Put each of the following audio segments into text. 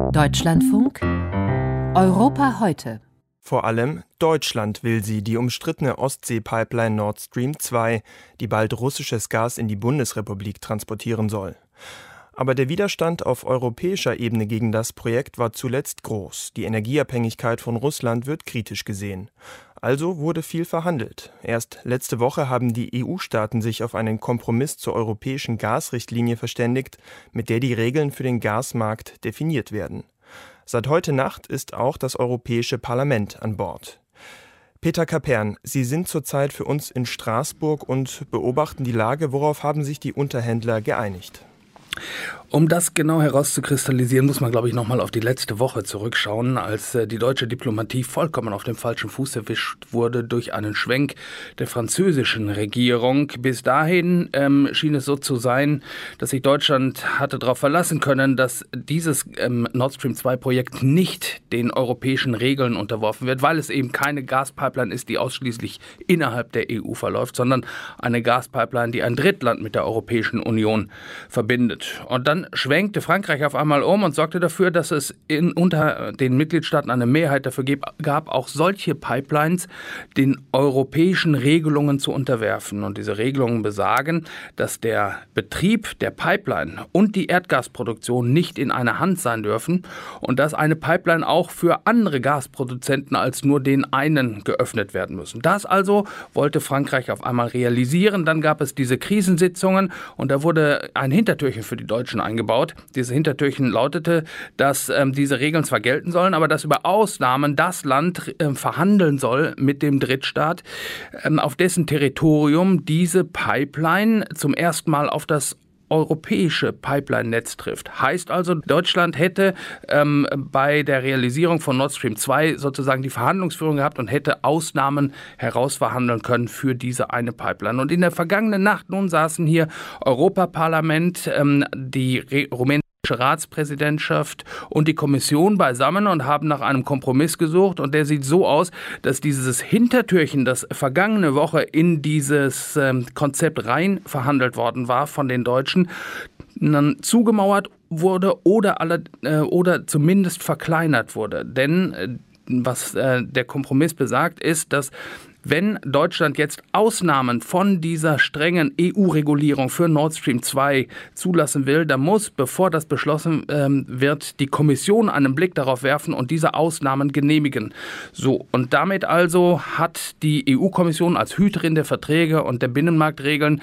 Deutschlandfunk Europa heute. Vor allem Deutschland will sie, die umstrittene Ostsee-Pipeline Nord Stream 2, die bald russisches Gas in die Bundesrepublik transportieren soll. Aber der Widerstand auf europäischer Ebene gegen das Projekt war zuletzt groß. Die Energieabhängigkeit von Russland wird kritisch gesehen. Also wurde viel verhandelt. Erst letzte Woche haben die EU-Staaten sich auf einen Kompromiss zur europäischen Gasrichtlinie verständigt, mit der die Regeln für den Gasmarkt definiert werden. Seit heute Nacht ist auch das Europäische Parlament an Bord. Peter Kapern, Sie sind zurzeit für uns in Straßburg und beobachten die Lage. Worauf haben sich die Unterhändler geeinigt? Um das genau herauszukristallisieren, muss man, glaube ich, nochmal auf die letzte Woche zurückschauen, als die deutsche Diplomatie vollkommen auf dem falschen Fuß erwischt wurde durch einen Schwenk der französischen Regierung. Bis dahin schien es so zu sein, dass sich Deutschland hatte darauf verlassen können, dass dieses Nord Stream 2 Projekt nicht den europäischen Regeln unterworfen wird, weil es eben keine Gaspipeline ist, die ausschließlich innerhalb der EU verläuft, sondern eine Gaspipeline, die ein Drittland mit der Europäischen Union verbindet. Und dann schwenkte Frankreich auf einmal um und sorgte dafür, dass es unter den Mitgliedstaaten eine Mehrheit dafür gab, auch solche Pipelines den europäischen Regelungen zu unterwerfen. Und diese Regelungen besagen, dass der Betrieb der Pipeline und die Erdgasproduktion nicht in einer Hand sein dürfen und dass eine Pipeline auch für andere Gasproduzenten als nur den einen geöffnet werden müssen. Das also wollte Frankreich auf einmal realisieren. Dann gab es diese Krisensitzungen und da wurde ein Hintertürchen für die Deutschen eingebaut. Dieses Hintertürchen lautete, dass diese Regeln zwar gelten sollen, aber dass über Ausnahmen das Land verhandeln soll mit dem Drittstaat, auf dessen Territorium diese Pipeline zum ersten Mal auf das europäische Pipeline-Netz trifft. Heißt also, Deutschland hätte bei der Realisierung von Nord Stream 2 sozusagen die Verhandlungsführung gehabt und hätte Ausnahmen herausverhandeln können für diese eine Pipeline. Und in der vergangenen Nacht nun saßen hier Europaparlament, die rumänische Ratspräsidentschaft und die Kommission beisammen und haben nach einem Kompromiss gesucht. Und der sieht so aus, dass dieses Hintertürchen, das vergangene Woche in dieses Konzept rein verhandelt worden war von den Deutschen, dann zugemauert wurde oder zumindest verkleinert wurde. Denn was der Kompromiss besagt, ist, dass wenn Deutschland jetzt Ausnahmen von dieser strengen EU-Regulierung für Nord Stream 2 zulassen will, dann muss, bevor das beschlossen wird, die Kommission einen Blick darauf werfen und diese Ausnahmen genehmigen. So, und damit also hat die EU-Kommission als Hüterin der Verträge und der Binnenmarktregeln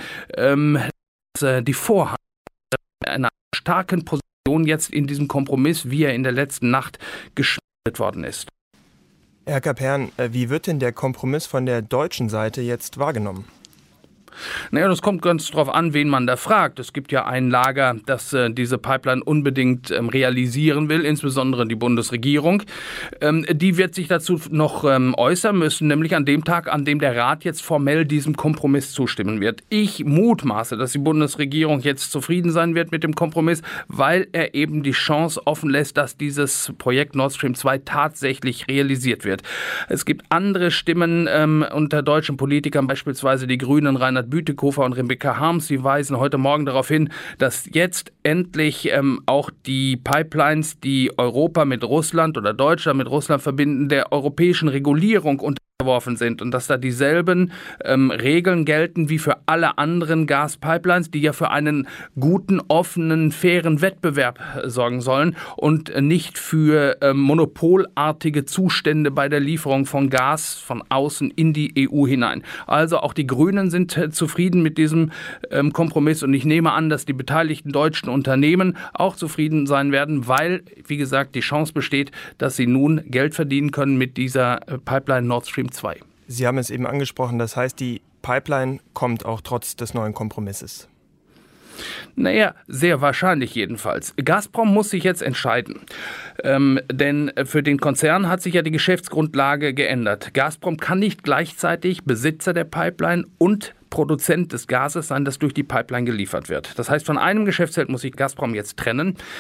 die Vorhand einer starken Position jetzt in diesem Kompromiss, wie er in der letzten Nacht geschmiedet worden ist. Herr Kapern, wie wird denn der Kompromiss von der deutschen Seite jetzt wahrgenommen? Naja, das kommt ganz drauf an, wen man da fragt. Es gibt ja ein Lager, das diese Pipeline unbedingt realisieren will, insbesondere die Bundesregierung. Die wird sich dazu noch äußern müssen, nämlich an dem Tag, an dem der Rat jetzt formell diesem Kompromiss zustimmen wird. Ich mutmaße, dass die Bundesregierung jetzt zufrieden sein wird mit dem Kompromiss, weil er eben die Chance offen lässt, dass dieses Projekt Nord Stream 2 tatsächlich realisiert wird. Es gibt andere Stimmen unter deutschen Politikern, beispielsweise die Grünen, Reinhard Bütikofer und Rebecca Harms, sie weisen heute Morgen darauf hin, dass jetzt endlich auch die Pipelines, die Europa mit Russland oder Deutschland mit Russland verbinden, der europäischen Regulierung unterworfen sind und dass da dieselben Regeln gelten wie für alle anderen Gaspipelines, die ja für einen guten, offenen, fairen Wettbewerb sorgen sollen und nicht für monopolartige Zustände bei der Lieferung von Gas von außen in die EU hinein. Also auch die Grünen sind zufrieden mit diesem Kompromiss und ich nehme an, dass die beteiligten deutschen Unternehmen auch zufrieden sein werden, weil, wie gesagt, die Chance besteht, dass sie nun Geld verdienen können mit dieser Pipeline Nord Stream 2. Sie haben es eben angesprochen, das heißt, die Pipeline kommt auch trotz des neuen Kompromisses. Naja, sehr wahrscheinlich jedenfalls. Gazprom muss sich jetzt entscheiden, denn für den Konzern hat sich ja die Geschäftsgrundlage geändert. Gazprom kann nicht gleichzeitig Besitzer der Pipeline und Produzent des Gases sein, das durch die Pipeline geliefert wird. Das heißt, von einem Geschäftsfeld muss sich Gazprom jetzt trennen.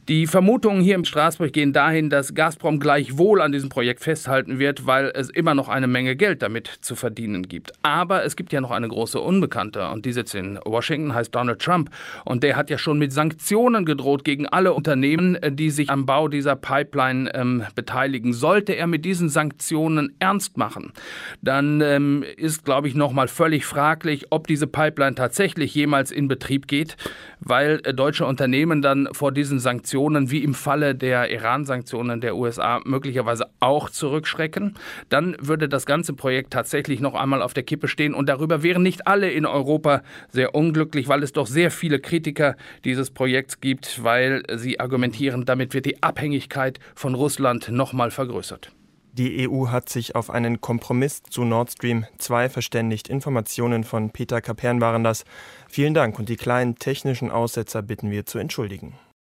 Die Vermutungen hier in Straßburg gehen dahin, dass Gazprom gleichwohl an diesem Projekt festhalten wird, weil es immer noch eine Menge Geld damit zu verdienen gibt. Aber es gibt ja noch eine große Unbekannte und die sitzt in Washington, heißt Donald Trump. Und der hat ja schon mit Sanktionen gedroht gegen alle Unternehmen, die sich am Bau dieser Pipeline beteiligen. Sollte er mit diesen Sanktionen ernst machen, dann ist, glaube ich, nochmal völlig fraglich, ob diese Pipeline tatsächlich jemals in Betrieb geht, weil deutsche Unternehmen dann vor diesen Sanktionen, wie im Falle der Iran-Sanktionen der USA, möglicherweise auch zurückschrecken. Dann würde das ganze Projekt tatsächlich noch einmal auf der Kippe stehen und darüber wären nicht alle in Europa sehr unglücklich, weil es doch sehr viele Kritiker dieses Projekts gibt, weil sie argumentieren, damit wird die Abhängigkeit von Russland noch mal vergrößert. Die EU hat sich auf einen Kompromiss zu Nord Stream 2 verständigt. Informationen von Peter Kapern waren das. Vielen Dank und die kleinen technischen Aussetzer bitten wir zu entschuldigen.